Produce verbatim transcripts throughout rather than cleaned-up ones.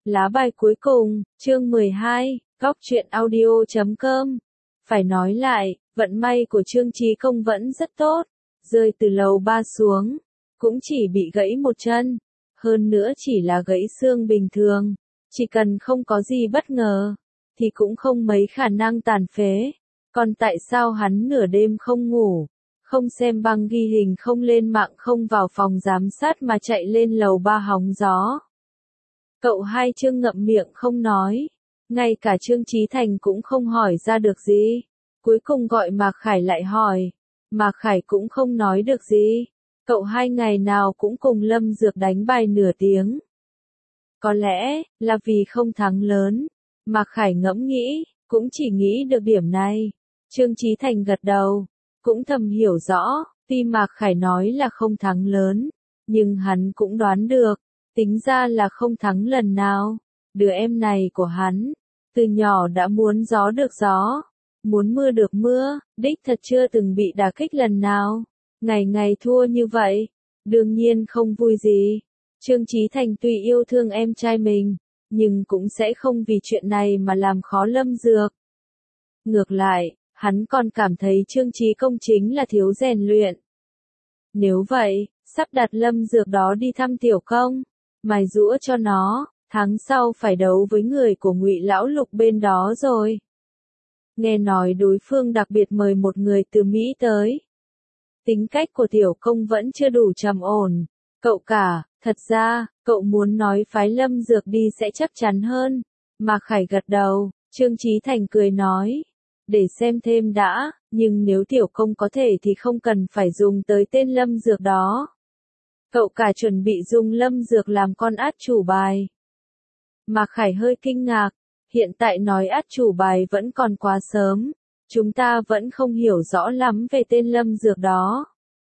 Lá bài cuối cùng, chương mười hai, góc truyện audio chấm com. Phải nói lại, vận may của Trương Chí Công vẫn rất tốt, rơi từ lầu ba xuống, cũng chỉ bị gãy một chân, hơn nữa chỉ là gãy xương bình thường, chỉ cần không có gì bất ngờ, thì cũng không mấy khả năng tàn phế. Còn tại sao hắn nửa đêm không ngủ, không xem băng ghi hình, không lên mạng, không vào phòng giám sát mà chạy lên lầu ba hóng gió? Cậu hai Trương ngậm miệng không nói, ngay cả Trương Chí Thành cũng không hỏi ra được gì. Cuối cùng gọi Mạc Khải lại hỏi, Mạc Khải cũng không nói được gì. Cậu hai ngày nào cũng cùng Lâm Dược đánh bài nửa tiếng. Có lẽ là vì không thắng lớn. Mạc Khải ngẫm nghĩ, cũng chỉ nghĩ được điểm này. Trương Chí Thành gật đầu, cũng thầm hiểu rõ, tuy Mạc Khải nói là không thắng lớn, nhưng hắn cũng đoán được, tính ra là không thắng lần nào. Đứa em này của hắn, từ nhỏ đã muốn gió được gió, muốn mưa được mưa, đích thật chưa từng bị đả kích lần nào. Ngày ngày thua như vậy, đương nhiên không vui gì. Trương Chí Thành tuy yêu thương em trai mình, nhưng cũng sẽ không vì chuyện này mà làm khó Lâm Dược. Ngược lại, hắn còn cảm thấy Trương Chí Công chính là thiếu rèn luyện. Nếu vậy, sắp đặt Lâm Dược đó đi thăm Tiểu Công, mài giũa cho nó, tháng sau phải đấu với người của Ngụy Lão Lục bên đó rồi. Nghe nói đối phương đặc biệt mời một người từ Mỹ tới. Tính cách của Tiểu Công vẫn chưa đủ trầm ổn. Cậu cả, thật ra, cậu muốn nói phái Lâm Dược đi sẽ chắc chắn hơn. Mạc Khải gật đầu, Trương Chí Thành cười nói. Để xem thêm đã, nhưng nếu Tiểu Công có thể thì không cần phải dùng tới tên Lâm Dược đó. Cậu cả chuẩn bị dùng Lâm Dược làm con át chủ bài. Mạc Khải hơi kinh ngạc, hiện tại nói át chủ bài vẫn còn quá sớm, chúng ta vẫn không hiểu rõ lắm về tên Lâm Dược đó.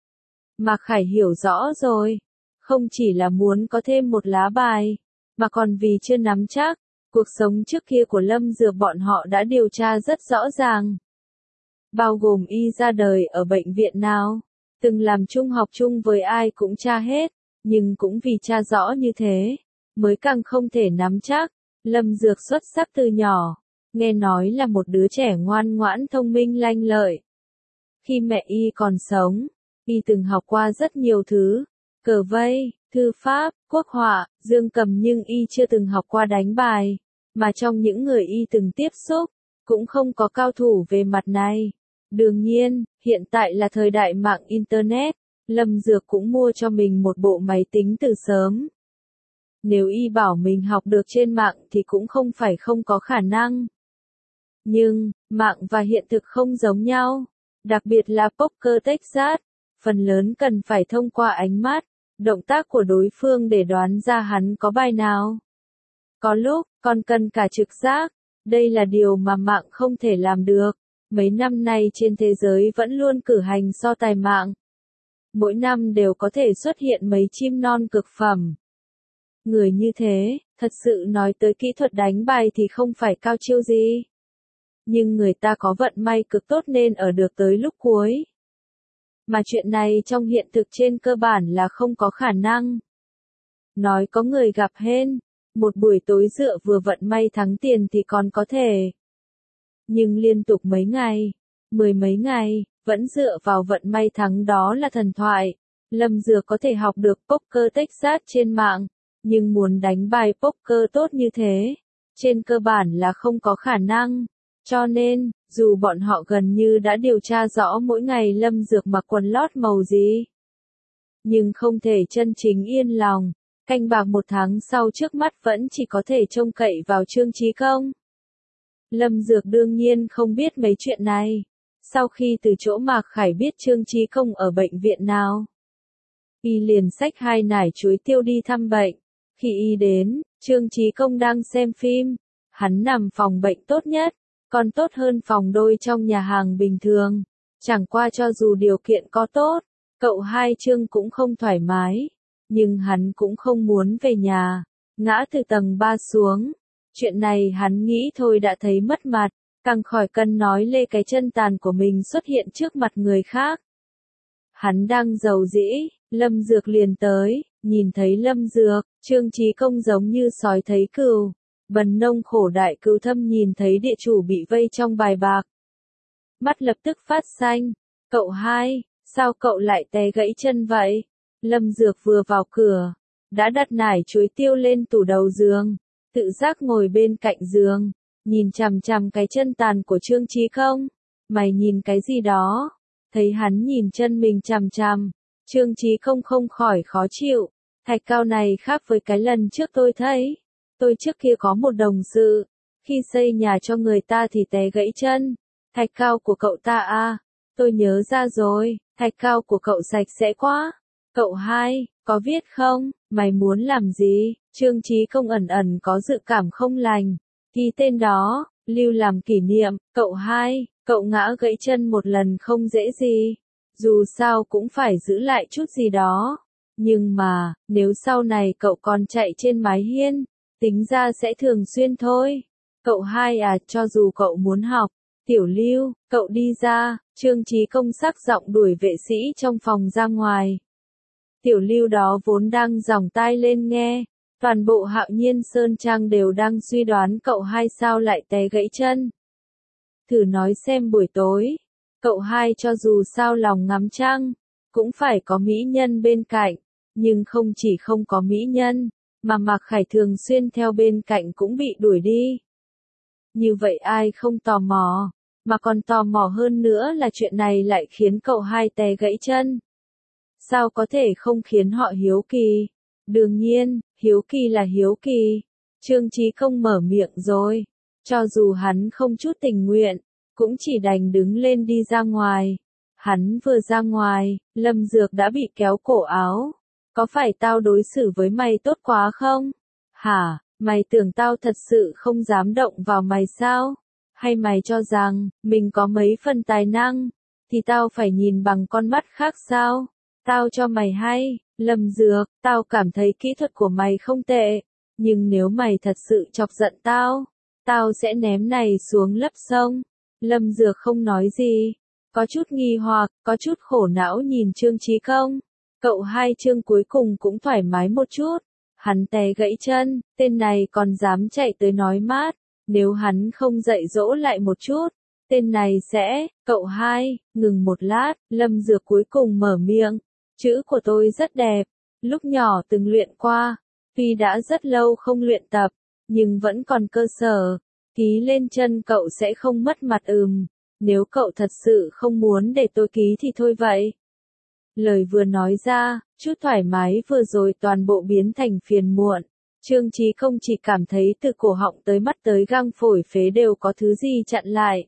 Mạc Khải hiểu rõ rồi, không chỉ là muốn có thêm một lá bài, mà còn vì chưa nắm chắc, cuộc sống trước kia của Lâm Dược bọn họ đã điều tra rất rõ ràng. Bao gồm y ra đời ở bệnh viện nào, từng làm trung học chung với ai cũng tra hết, nhưng cũng vì tra rõ như thế, mới càng không thể nắm chắc. Lâm Dược xuất sắc từ nhỏ, nghe nói là một đứa trẻ ngoan ngoãn thông minh lanh lợi. Khi mẹ y còn sống, y từng học qua rất nhiều thứ, cờ vây, thư pháp, quốc họa, dương cầm, nhưng y chưa từng học qua đánh bài, mà trong những người y từng tiếp xúc, cũng không có cao thủ về mặt này. Đương nhiên, hiện tại là thời đại mạng Internet, Lâm Dược cũng mua cho mình một bộ máy tính từ sớm. Nếu y bảo mình học được trên mạng thì cũng không phải không có khả năng. Nhưng, mạng và hiện thực không giống nhau, đặc biệt là poker Texas, phần lớn cần phải thông qua ánh mắt, động tác của đối phương để đoán ra hắn có bài nào. Có lúc, còn cần cả trực giác, đây là điều mà mạng không thể làm được. Mấy năm nay trên thế giới vẫn luôn cử hành so tài mạng. Mỗi năm đều có thể xuất hiện mấy chim non cực phẩm. Người như thế, thật sự nói tới kỹ thuật đánh bài thì không phải cao chiêu gì. Nhưng người ta có vận may cực tốt nên ở được tới lúc cuối. Mà chuyện này trong hiện thực trên cơ bản là không có khả năng. Nói có người gặp hên, một buổi tối dựa vừa vận may thắng tiền thì còn có thể. Nhưng liên tục mấy ngày, mười mấy ngày, vẫn dựa vào vận may thắng đó là thần thoại. Lâm Dược có thể học được poker Texas trên mạng, nhưng muốn đánh bài poker tốt như thế, trên cơ bản là không có khả năng. Cho nên, dù bọn họ gần như đã điều tra rõ mỗi ngày Lâm Dược mặc quần lót màu gì, nhưng không thể chân chính yên lòng. Canh bạc một tháng sau trước mắt vẫn chỉ có thể trông cậy vào Trương Chí Công. Lâm Dược đương nhiên không biết mấy chuyện này. Sau khi từ chỗ Mạc Khải biết Trương Chí Công ở bệnh viện nào, y liền xách hai nải chuối tiêu đi thăm bệnh. Khi y đến, Trương Chí Công đang xem phim. Hắn nằm phòng bệnh tốt nhất, còn tốt hơn phòng đôi trong nhà hàng bình thường. Chẳng qua cho dù điều kiện có tốt, cậu hai Trương cũng không thoải mái. Nhưng hắn cũng không muốn về nhà, ngã từ tầng ba xuống. Chuyện này hắn nghĩ thôi đã thấy mất mặt, càng khỏi cần nói lê cái chân tàn của mình xuất hiện trước mặt người khác. Hắn đang giàu dĩ, Lâm Dược liền tới, Nhìn thấy Lâm Dược, Trương Chí Công giống như sói thấy cừu. Bần nông khổ đại cừu thâm nhìn thấy địa chủ bị vây trong bài bạc. Mắt lập tức phát xanh. Cậu hai, sao cậu lại té gãy chân vậy? Lâm Dược vừa vào cửa, đã đặt nải chuối tiêu lên tủ đầu giường, tự giác ngồi bên cạnh giường, nhìn chằm chằm cái chân tàn của Trương Chí Công. Mày nhìn cái gì đó? Thấy hắn nhìn chân mình chằm chằm, Trương Chí Công không khỏi khó chịu. Thạch cao này khác với cái lần trước tôi thấy. Tôi trước kia có một đồng sự, khi xây nhà cho người ta thì té gãy chân. Thạch cao của cậu ta à, tôi nhớ ra rồi, thạch cao của cậu sạch sẽ quá. Cậu hai, có viết không? Mày muốn làm gì? Trương Chí Công ẩn ẩn có dự cảm không lành. Ký tên đó, lưu làm kỷ niệm. Cậu hai, cậu ngã gãy chân một lần không dễ gì. Dù sao cũng phải giữ lại chút gì đó. Nhưng mà, nếu sau này cậu còn chạy trên mái hiên, tính ra sẽ thường xuyên thôi. Cậu hai à, cho dù cậu muốn học. Tiểu Lưu, cậu đi ra. Trương Chí Công sắc giọng đuổi vệ sĩ trong phòng ra ngoài. Tiểu Lưu đó vốn đang giòng tai lên nghe. Toàn bộ Hạo Nhiên Sơn Trang đều đang suy đoán cậu hai sao lại té gãy chân. Thử nói xem buổi tối, cậu hai cho dù sao lòng ngắm trăng, cũng phải có mỹ nhân bên cạnh. Nhưng không chỉ không có mỹ nhân, mà Mạc Khải thường xuyên theo bên cạnh cũng bị đuổi đi. Như vậy ai không tò mò, mà còn tò mò hơn nữa là chuyện này lại khiến cậu hai té gãy chân. Sao có thể không khiến họ hiếu kỳ? Đương nhiên, hiếu kỳ là hiếu kỳ. Trương Chí Công mở miệng rồi. Cho dù hắn không chút tình nguyện, cũng chỉ đành đứng lên đi ra ngoài. Hắn vừa ra ngoài, Lâm Dược đã bị kéo cổ áo. Có phải tao đối xử với mày tốt quá không? Hả, mày tưởng tao thật sự không dám động vào mày sao? Hay mày cho rằng, mình có mấy phần tài năng, thì tao phải nhìn bằng con mắt khác sao? Tao cho mày hay, Lâm Dược, tao cảm thấy kỹ thuật của mày không tệ. Nhưng nếu mày thật sự chọc giận tao, tao sẽ ném này xuống lấp sông. Lâm Dược không nói gì, có chút nghi hoặc, có chút khổ não nhìn Trương Chí Công. Cậu hai Trương cuối cùng cũng thoải mái một chút. Hắn té gãy chân, tên này còn dám chạy tới nói mát. Nếu hắn không dạy dỗ lại một chút, tên này sẽ, cậu hai, ngừng một lát, Lâm Dược cuối cùng mở miệng. Chữ của tôi rất đẹp, lúc nhỏ từng luyện qua, tuy đã rất lâu không luyện tập, nhưng vẫn còn cơ sở. Ký lên chân cậu sẽ không mất mặt ừm, nếu cậu thật sự không muốn để tôi ký thì thôi vậy. Lời vừa nói ra, chút thoải mái vừa rồi toàn bộ biến thành phiền muộn. Trương Chí Công chỉ cảm thấy từ cổ họng tới mắt tới gang phổi phế đều có thứ gì chặn lại.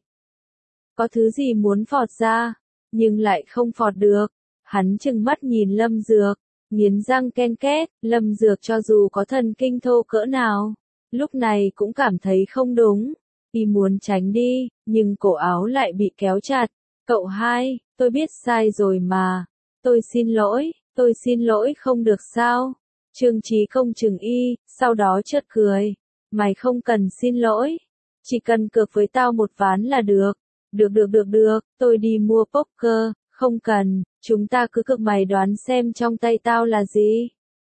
Có thứ gì muốn phọt ra, nhưng lại không phọt được. Hắn trừng mắt nhìn Lâm Dược, nghiến răng ken két. Lâm Dược cho dù có thần kinh thô cỡ nào, lúc này cũng cảm thấy không đúng. Y muốn tránh đi, nhưng cổ áo lại bị kéo chặt. Cậu hai, tôi biết sai rồi mà. Tôi xin lỗi, tôi xin lỗi không được sao? Trương Chí Công chừng y, sau đó chợt cười. Mày không cần xin lỗi, chỉ cần cược với tao một ván là được. Được được được được, tôi đi mua poker, không cần, chúng ta cứ cược mày đoán xem trong tay tao là gì.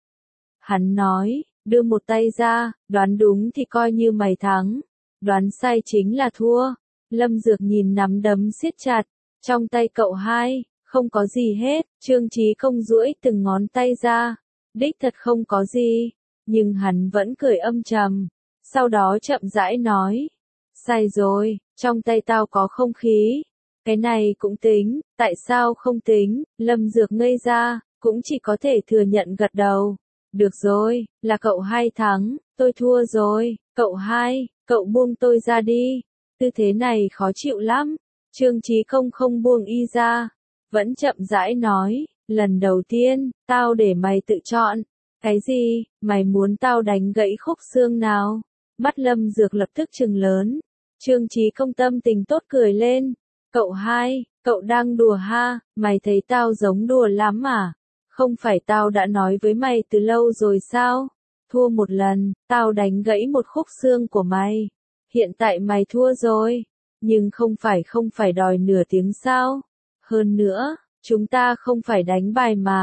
Hắn nói, đưa một tay ra, đoán đúng thì coi như mày thắng, đoán sai chính là thua. Lâm Dược nhìn nắm đấm siết chặt, trong tay cậu hai, không có gì hết. Trương Chí Công duỗi từng ngón tay ra, đích thật không có gì, nhưng hắn vẫn cười âm trầm, sau đó chậm rãi nói, sai rồi, trong tay tao có không khí. Cái này cũng tính, tại sao không tính? Lâm Dược ngây ra, cũng chỉ có thể thừa nhận gật đầu. Được rồi, là cậu hai thắng, tôi thua rồi. Cậu hai, cậu buông tôi ra đi. Tư thế này khó chịu lắm. Trương Chí Công không buông y ra, vẫn chậm rãi nói, lần đầu tiên, tao để mày tự chọn. Cái gì, mày muốn tao đánh gãy khúc xương nào? Mắt Lâm Dược lập tức trừng lớn. Trương Chí Công tâm tình tốt cười lên. Cậu hai, cậu đang đùa ha, mày thấy tao giống đùa lắm à? Không phải tao đã nói với mày từ lâu rồi sao? Thua một lần, tao đánh gãy một khúc xương của mày. Hiện tại mày thua rồi, nhưng không phải không phải đòi nửa tiếng sao? Hơn nữa, chúng ta không phải đánh bài mà.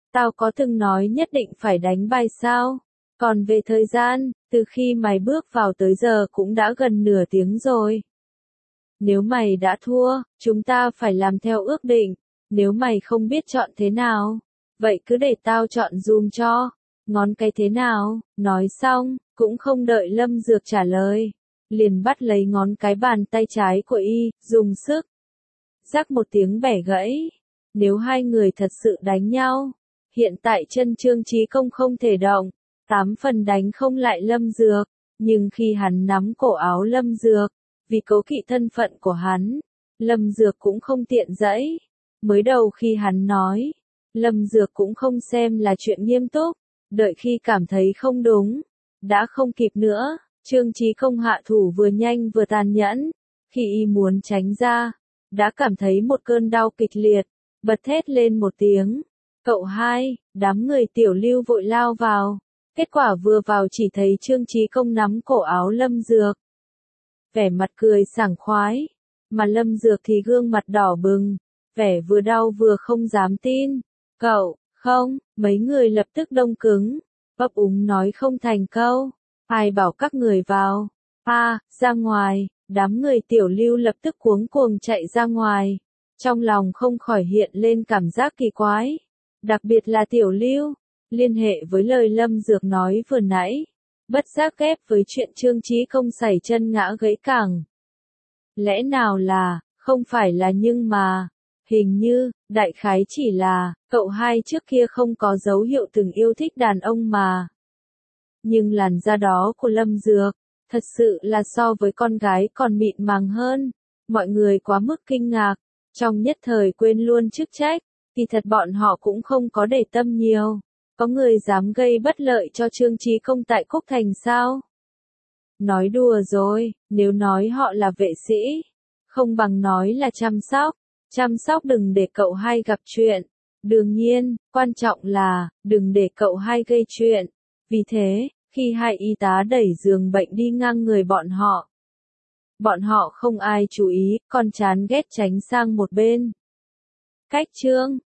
Tao có từng nói nhất định phải đánh bài sao? Còn về thời gian, từ khi mày bước vào tới giờ cũng đã gần nửa tiếng rồi. Nếu mày đã thua, chúng ta phải làm theo ước định. Nếu mày không biết chọn thế nào, vậy cứ để tao chọn dùm cho. Ngón cái thế nào? Nói xong, cũng không đợi Lâm Dược trả lời. Liền bắt lấy ngón cái bàn tay trái của y, dùng sức. Rắc một tiếng bẻ gãy. Nếu hai người thật sự đánh nhau, hiện tại chân Trương Chí Công không thể động, tám phần đánh không lại Lâm Dược. Nhưng khi hắn nắm cổ áo Lâm Dược, vì cố kỵ thân phận của hắn, Lâm Dược cũng không tiện dãy. Mới đầu khi hắn nói, Lâm Dược cũng không xem là chuyện nghiêm túc, đợi khi cảm thấy không đúng, đã không kịp nữa. Trương Chí Công hạ thủ vừa nhanh vừa tàn nhẫn, khi y muốn tránh ra, đã cảm thấy một cơn đau kịch liệt, bật thét lên một tiếng. Cậu hai, đám người Tiểu Lưu vội lao vào, kết quả vừa vào chỉ thấy Trương Chí Công nắm cổ áo Lâm Dược. Vẻ mặt cười sảng khoái, mà Lâm Dược thì gương mặt đỏ bừng, vẻ vừa đau vừa không dám tin. Cậu, không, mấy người lập tức đông cứng, ấp úng nói không thành câu. Ai bảo các người vào? À, ra ngoài, đám người Tiểu Lưu lập tức cuống cuồng chạy ra ngoài. Trong lòng không khỏi hiện lên cảm giác kỳ quái. Đặc biệt là Tiểu Lưu, liên hệ với lời Lâm Dược nói vừa nãy. Bất giác ghép với chuyện Trương Chí Công xảy chân ngã gãy cẳng. Lẽ nào là, không phải là nhưng mà, hình như, đại khái chỉ là, cậu hai trước kia không có dấu hiệu từng yêu thích đàn ông mà. Nhưng làn da đó của Lâm Dược, thật sự là so với con gái còn mịn màng hơn. Mọi người quá mức kinh ngạc, trong nhất thời quên luôn chức trách, thì thật bọn họ cũng không có để tâm nhiều. Có người dám gây bất lợi cho Trương Chí Công tại Cúc Thành sao? Nói đùa rồi, nếu nói họ là vệ sĩ, không bằng nói là chăm sóc. Chăm sóc đừng để cậu hai gặp chuyện. Đương nhiên, quan trọng là, đừng để cậu hai gây chuyện. Vì thế, khi hai y tá đẩy giường bệnh đi ngang người bọn họ, bọn họ không ai chú ý, còn chán ghét tránh sang một bên. Cách chương